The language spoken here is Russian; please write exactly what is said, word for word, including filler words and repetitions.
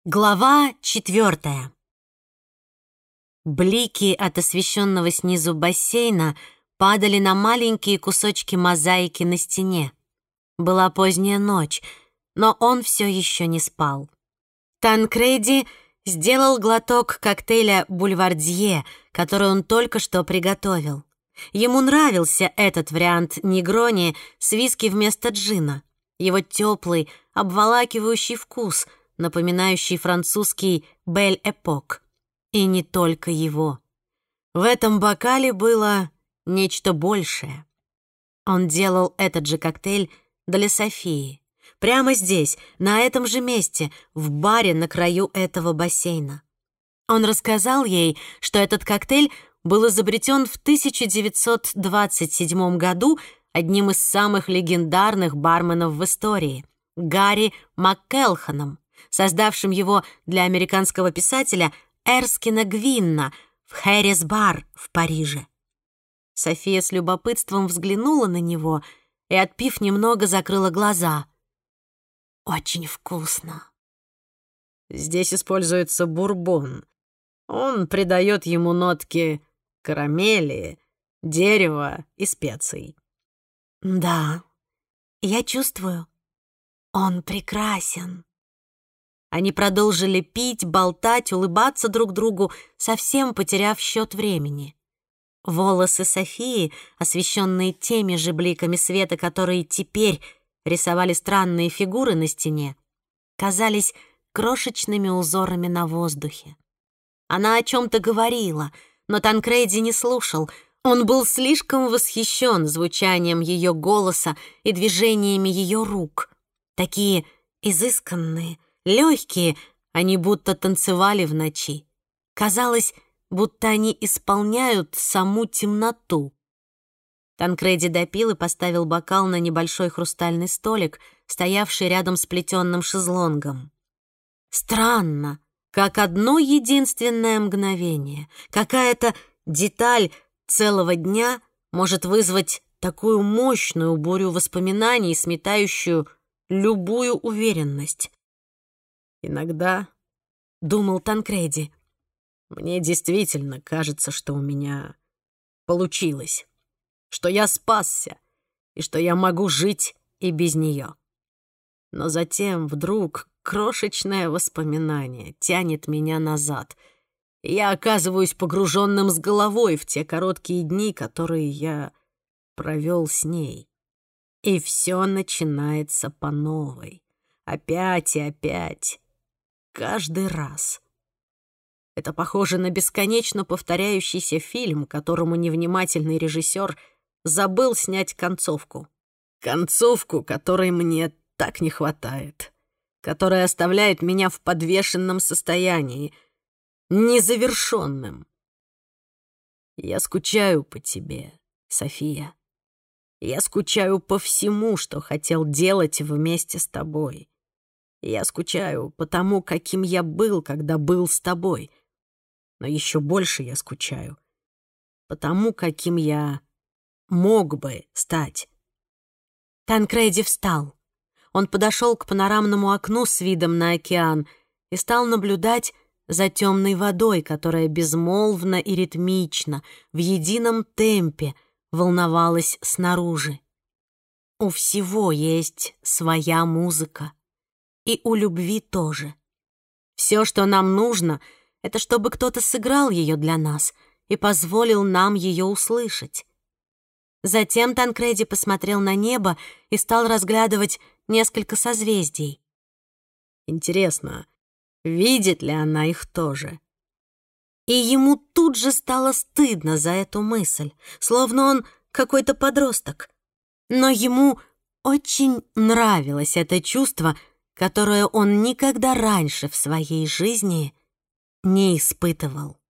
Глава четвертая. Блики от освещенного снизу бассейна падали на маленькие кусочки мозаики на стене. Была поздняя ночь, но он все еще не спал. Танкреди сделал глоток коктейля «Бульвардье», который он только что приготовил. Ему нравился этот вариант негрони с виски вместо джина. Его теплый, обволакивающий вкус — напоминающий французский «Бель-Эпок». И не только его. В этом бокале было нечто большее. Он делал этот же коктейль для Софии. Прямо здесь, на этом же месте, в баре на краю этого бассейна. Он рассказал ей, что этот коктейль был изобретен в тысяча девятьсот двадцать седьмом году одним из самых легендарных барменов в истории — Гарри МакЭлханом, создавшим его для американского писателя Эрскина Гвинна в Хэррис-бар в Париже. София с любопытством взглянула на него и, отпив немного, закрыла глаза. «Очень вкусно». Здесь используется бурбон. Он придает ему нотки карамели, дерева и специй. «Да, я чувствую, он прекрасен». Они продолжили пить, болтать, улыбаться друг другу, совсем потеряв счет времени. Волосы Софии, освещенные теми же бликами света, которые теперь рисовали странные фигуры на стене, казались крошечными узорами на воздухе. Она о чем-то говорила, но Танкреди не слушал. Он был слишком восхищен звучанием ее голоса и движениями ее рук. Такие изысканные, легкие, они будто танцевали в ночи. Казалось, будто они исполняют саму темноту. Танкреди допил и поставил бокал на небольшой хрустальный столик, стоявший рядом с плетенным шезлонгом. Странно, как одно единственное мгновение, какая-то деталь целого дня может вызвать такую мощную бурю воспоминаний, сметающую любую уверенность. «Иногда, — думал Танкреди, — мне действительно кажется, что у меня получилось, что я спасся и что я могу жить и без нее. Но затем вдруг крошечное воспоминание тянет меня назад, и я оказываюсь погруженным с головой в те короткие дни, которые я провел с ней. И все начинается по новой, опять и опять. Каждый раз. Это похоже на бесконечно повторяющийся фильм, которому невнимательный режиссер забыл снять концовку. Концовку, которой мне так не хватает, которая оставляет меня в подвешенном состоянии, незавершенным. Я скучаю по тебе, София. Я скучаю по всему, что хотел делать вместе с тобой. Я скучаю по тому, каким я был, когда был с тобой. Но еще больше я скучаю по тому, каким я мог бы стать. Танкреди встал. Он подошел к панорамному окну с видом на океан и стал наблюдать за темной водой, которая безмолвно и ритмично, в едином темпе волновалась снаружи. У всего есть своя музыка. И у любви тоже. Все, что нам нужно, это чтобы кто-то сыграл ее для нас и позволил нам ее услышать. Затем Танкреди посмотрел на небо и стал разглядывать несколько созвездий. Интересно, видит ли она их тоже? И ему тут же стало стыдно за эту мысль, словно он какой-то подросток. Но ему очень нравилось это чувство, которое он никогда раньше в своей жизни не испытывал.